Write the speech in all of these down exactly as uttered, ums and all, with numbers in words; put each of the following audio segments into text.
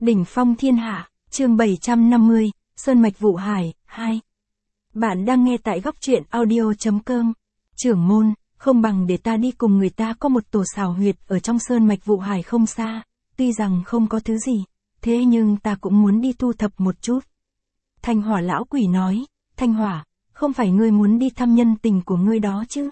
Đỉnh phong thiên hạ, chương bảy trăm năm mươi, Sơn mạch Vụ Hải, hai. Bạn đang nghe tại góc truyện audio.com. Trưởng môn, không bằng để ta đi cùng người ta có một tổ xảo huyệt ở trong Sơn mạch Vụ Hải không xa, tuy rằng không có thứ gì, thế nhưng ta cũng muốn đi thu thập một chút. Thanh Hỏa lão quỷ nói, Thanh Hỏa, không phải ngươi muốn đi thăm nhân tình của ngươi đó chứ?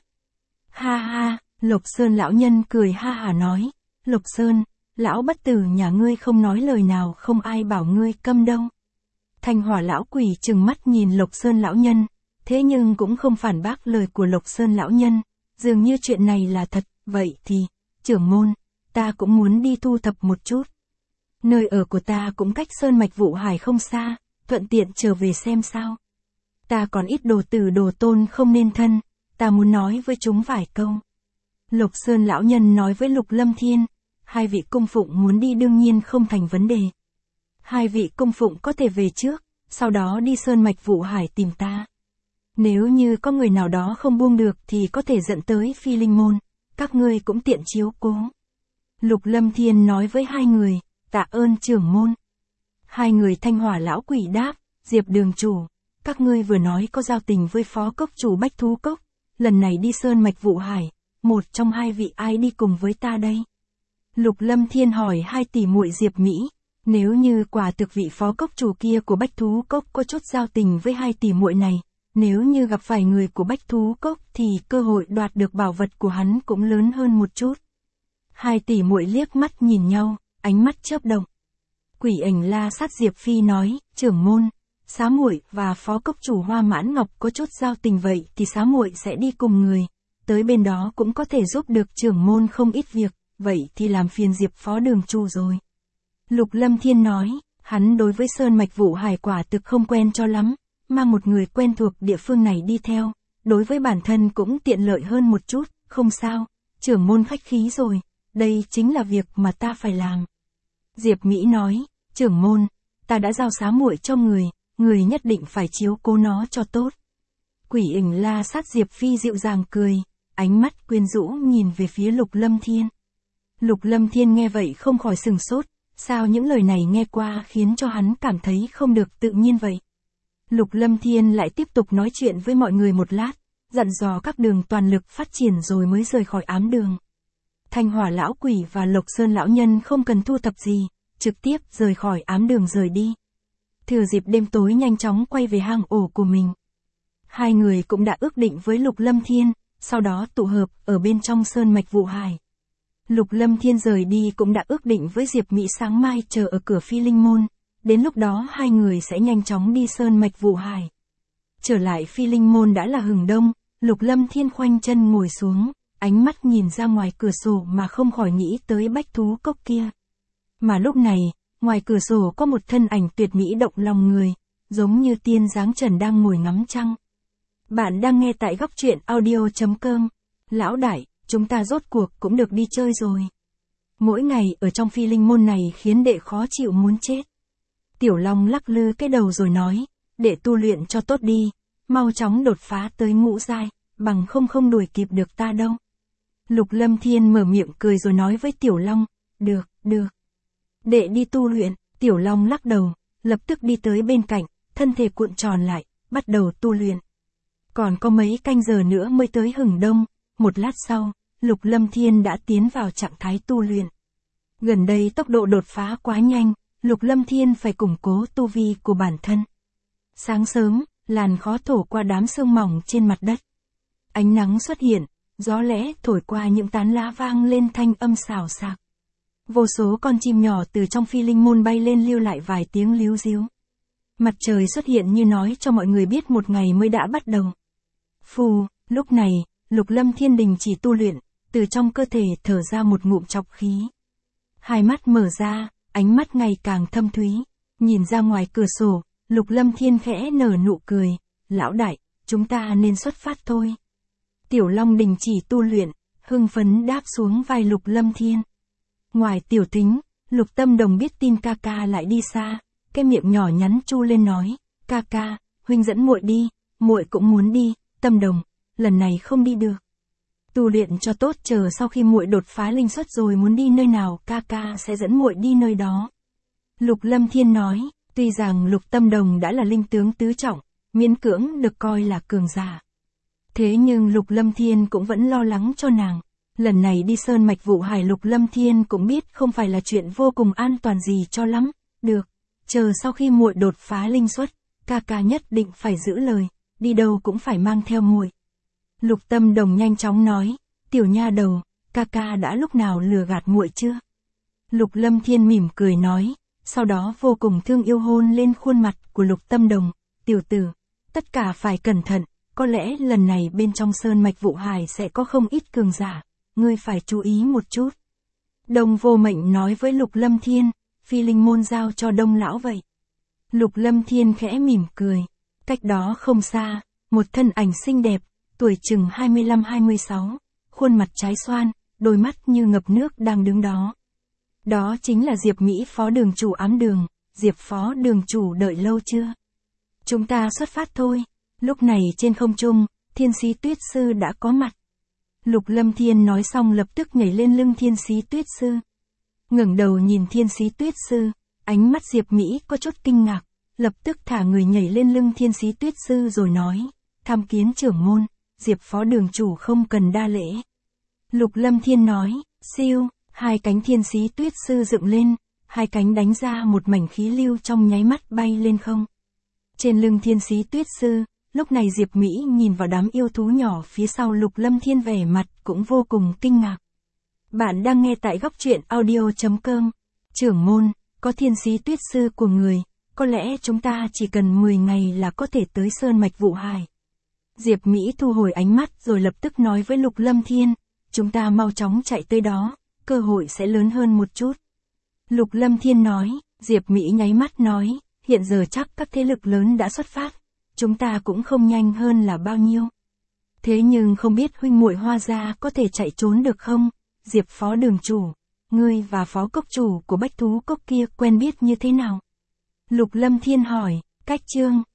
Ha ha, Lộc Sơn lão nhân cười ha hả nói, Lộc Sơn, lão bất tử nhà ngươi không nói lời nào không ai bảo ngươi câm đâu. Thanh Hỏa lão quỷ trừng mắt nhìn Lộc Sơn lão nhân, thế nhưng cũng không phản bác lời của Lộc Sơn lão nhân, dường như chuyện này là thật, vậy thì, trưởng môn, ta cũng muốn đi thu thập một chút. Nơi ở của ta cũng cách Sơn mạch Vụ Hải không xa, thuận tiện trở về xem sao. Ta còn ít đồ tử đồ tôn không nên thân, ta muốn nói với chúng vài câu. Lộc Sơn lão nhân nói với Lục Lâm Thiên, hai vị cung phụng muốn đi đương nhiên không thành vấn đề. Hai vị cung phụng có thể về trước, sau đó đi Sơn mạch Vụ Hải tìm ta. Nếu như có người nào đó không buông được thì có thể dẫn tới Phi Linh Môn, các ngươi cũng tiện chiếu cố. Lục Lâm Thiên nói với hai người, tạ ơn trưởng môn. Hai người Thanh Hỏa lão quỷ đáp, Diệp đường chủ, các ngươi vừa nói có giao tình với phó cốc chủ Bách Thú Cốc, lần này đi Sơn mạch Vụ Hải, một trong hai vị ai đi cùng với ta đây? Lục Lâm Thiên hỏi hai tỷ muội Diệp Mỹ, nếu như quả thực vị phó cốc chủ kia của Bách Thú Cốc có chút giao tình với hai tỷ muội này, nếu như gặp phải người của Bách Thú Cốc thì cơ hội đoạt được bảo vật của hắn cũng lớn hơn một chút. Hai tỷ muội liếc mắt nhìn nhau, ánh mắt chớp động. Quỷ ảnh La Sát Diệp Phi nói, trưởng môn, xá muội và phó cốc chủ Hoa Mãn Ngọc có chút giao tình vậy thì xá muội sẽ đi cùng người, tới bên đó cũng có thể giúp được trưởng môn không ít việc, vậy thì làm phiền Diệp phó đường chủ rồi. Lục Lâm Thiên nói, hắn đối với Sơn mạch Vụ Hải quả thực không quen cho lắm, mang một người quen thuộc địa phương này đi theo, đối với bản thân cũng tiện lợi hơn một chút, không sao, trưởng môn khách khí rồi, đây chính là việc mà ta phải làm. Diệp Mỹ nói, trưởng môn, ta đã giao xá muội cho người, người nhất định phải chiếu cố nó cho tốt. Quỷ ảnh La Sát Diệp Phi dịu dàng cười, ánh mắt quyến rũ nhìn về phía Lục Lâm Thiên. Lục Lâm Thiên nghe vậy không khỏi sừng sốt, sao những lời này nghe qua khiến cho hắn cảm thấy không được tự nhiên vậy. Lục Lâm Thiên lại tiếp tục nói chuyện với mọi người một lát, dặn dò các đường toàn lực phát triển rồi mới rời khỏi ám đường. Thanh Hỏa lão quỷ và Lộc Sơn lão nhân không cần thu thập gì, trực tiếp rời khỏi ám đường rời đi. Thừa dịp đêm tối nhanh chóng quay về hang ổ của mình. Hai người cũng đã ước định với Lục Lâm Thiên, sau đó tụ hợp ở bên trong Sơn mạch Vụ Hải. Lục Lâm Thiên rời đi cũng đã ước định với Diệp Mỹ sáng mai chờ ở cửa Phi Linh Môn, đến lúc đó hai người sẽ nhanh chóng đi Sơn mạch Vụ Hải. Trở lại Phi Linh Môn đã là hừng đông, Lục Lâm Thiên khoanh chân ngồi xuống, ánh mắt nhìn ra ngoài cửa sổ mà không khỏi nghĩ tới Bách Thú Cốc kia. Mà lúc này, ngoài cửa sổ có một thân ảnh tuyệt mỹ động lòng người, giống như tiên dáng trần đang ngồi ngắm trăng. Bạn đang nghe tại góc truyện audio.com. Lão đại, chúng ta rốt cuộc cũng được đi chơi rồi. Mỗi ngày ở trong Phi Linh Môn này khiến đệ khó chịu muốn chết. Tiểu Long lắc lư cái đầu rồi nói, đệ tu luyện cho tốt đi, mau chóng đột phá tới ngũ giai, bằng không không đuổi kịp được ta đâu. Lục Lâm Thiên mở miệng cười rồi nói với Tiểu Long, được, được. Đệ đi tu luyện, Tiểu Long lắc đầu, lập tức đi tới bên cạnh, thân thể cuộn tròn lại, bắt đầu tu luyện. Còn có mấy canh giờ nữa mới tới hừng đông, một lát sau, Lục Lâm Thiên đã tiến vào trạng thái tu luyện. Gần đây tốc độ đột phá quá nhanh, Lục Lâm Thiên phải củng cố tu vi của bản thân. Sáng sớm, làn khó thổi qua đám sương mỏng trên mặt đất. Ánh nắng xuất hiện, gió lẽ thổi qua những tán lá vang lên thanh âm xào xạc. Vô số con chim nhỏ từ trong Phi Linh Môn bay lên lưu lại vài tiếng líu ríu. Mặt trời xuất hiện như nói cho mọi người biết một ngày mới đã bắt đầu. Phù, lúc này, Lục Lâm Thiên đình chỉ tu luyện, từ trong cơ thể thở ra một ngụm trọc khí. Hai mắt mở ra, ánh mắt ngày càng thâm thúy, nhìn ra ngoài cửa sổ, Lục Lâm Thiên khẽ nở nụ cười, lão đại, chúng ta nên xuất phát thôi. Tiểu Long đình chỉ tu luyện, hưng phấn đáp xuống vai Lục Lâm Thiên. Ngoài Tiểu Thính, Lục Tâm Đồng biết tin ca ca lại đi xa, cái miệng nhỏ nhắn chu lên nói, ca ca, huynh dẫn muội đi, muội cũng muốn đi, Tâm Đồng, lần này không đi được. Tu luyện cho tốt, chờ sau khi muội đột phá linh xuất rồi muốn đi nơi nào ca ca sẽ dẫn muội đi nơi đó. Lục Lâm Thiên nói, tuy rằng Lục Tâm Đồng đã là linh tướng tứ trọng, miễn cưỡng được coi là cường giả. Thế nhưng Lục Lâm Thiên cũng vẫn lo lắng cho nàng. Lần này đi sơn mạch vụ hải Lục Lâm Thiên cũng biết không phải là chuyện vô cùng an toàn gì cho lắm. Được, chờ sau khi muội đột phá linh xuất, ca ca nhất định phải giữ lời, đi đâu cũng phải mang theo muội. Lục Tâm Đồng nhanh chóng nói, tiểu nha đầu, ca ca đã lúc nào lừa gạt muội chưa? Lục Lâm Thiên mỉm cười nói, sau đó vô cùng thương yêu hôn lên khuôn mặt của Lục Tâm Đồng, tiểu tử, tất cả phải cẩn thận, có lẽ lần này bên trong sơn mạch vụ hải sẽ có không ít cường giả, ngươi phải chú ý một chút. Đông Vô Mệnh nói với Lục Lâm Thiên, phi linh môn giao cho Đông lão vậy. Lục Lâm Thiên khẽ mỉm cười, cách đó không xa, một thân ảnh xinh đẹp, tuổi chừng hai mươi lăm hai mươi sáu, khuôn mặt trái xoan, đôi mắt như ngập nước đang đứng đó. Đó chính là Diệp Mỹ phó đường chủ ám đường. Diệp phó đường chủ đợi lâu chưa? Chúng ta xuất phát thôi. Lúc này trên không trung, Thiên Sĩ Tuyết Sư đã có mặt. Lục Lâm Thiên nói xong lập tức nhảy lên lưng Thiên Sĩ Tuyết Sư. Ngẩng đầu nhìn Thiên Sĩ Tuyết Sư, ánh mắt Diệp Mỹ có chút kinh ngạc, lập tức thả người nhảy lên lưng Thiên Sĩ Tuyết Sư rồi nói, tham kiến trưởng môn, Diệp phó đường chủ không cần đa lễ. Lục Lâm Thiên nói, siêu, hai cánh Thiên Sĩ Tuyết Sư dựng lên, hai cánh đánh ra một mảnh khí lưu trong nháy mắt bay lên không. Trên lưng Thiên Sĩ Tuyết Sư, lúc này Diệp Mỹ nhìn vào đám yêu thú nhỏ phía sau Lục Lâm Thiên vẻ mặt cũng vô cùng kinh ngạc. Bạn đang nghe tại góc truyện audio chấm com. Trưởng môn, có Thiên Sĩ Tuyết Sư của người, có lẽ chúng ta chỉ cần mười ngày là có thể tới sơn mạch vụ hải. Diệp Mỹ thu hồi ánh mắt rồi lập tức nói với Lục Lâm Thiên, chúng ta mau chóng chạy tới đó, cơ hội sẽ lớn hơn một chút. Lục Lâm Thiên nói, Diệp Mỹ nháy mắt nói, hiện giờ chắc các thế lực lớn đã xuất phát, chúng ta cũng không nhanh hơn là bao nhiêu. Thế nhưng không biết huynh muội Hoa gia có thể chạy trốn được không? Diệp phó đường chủ, ngươi và phó cốc chủ của Bách Thú Cốc kia quen biết như thế nào? Lục Lâm Thiên hỏi, cách chương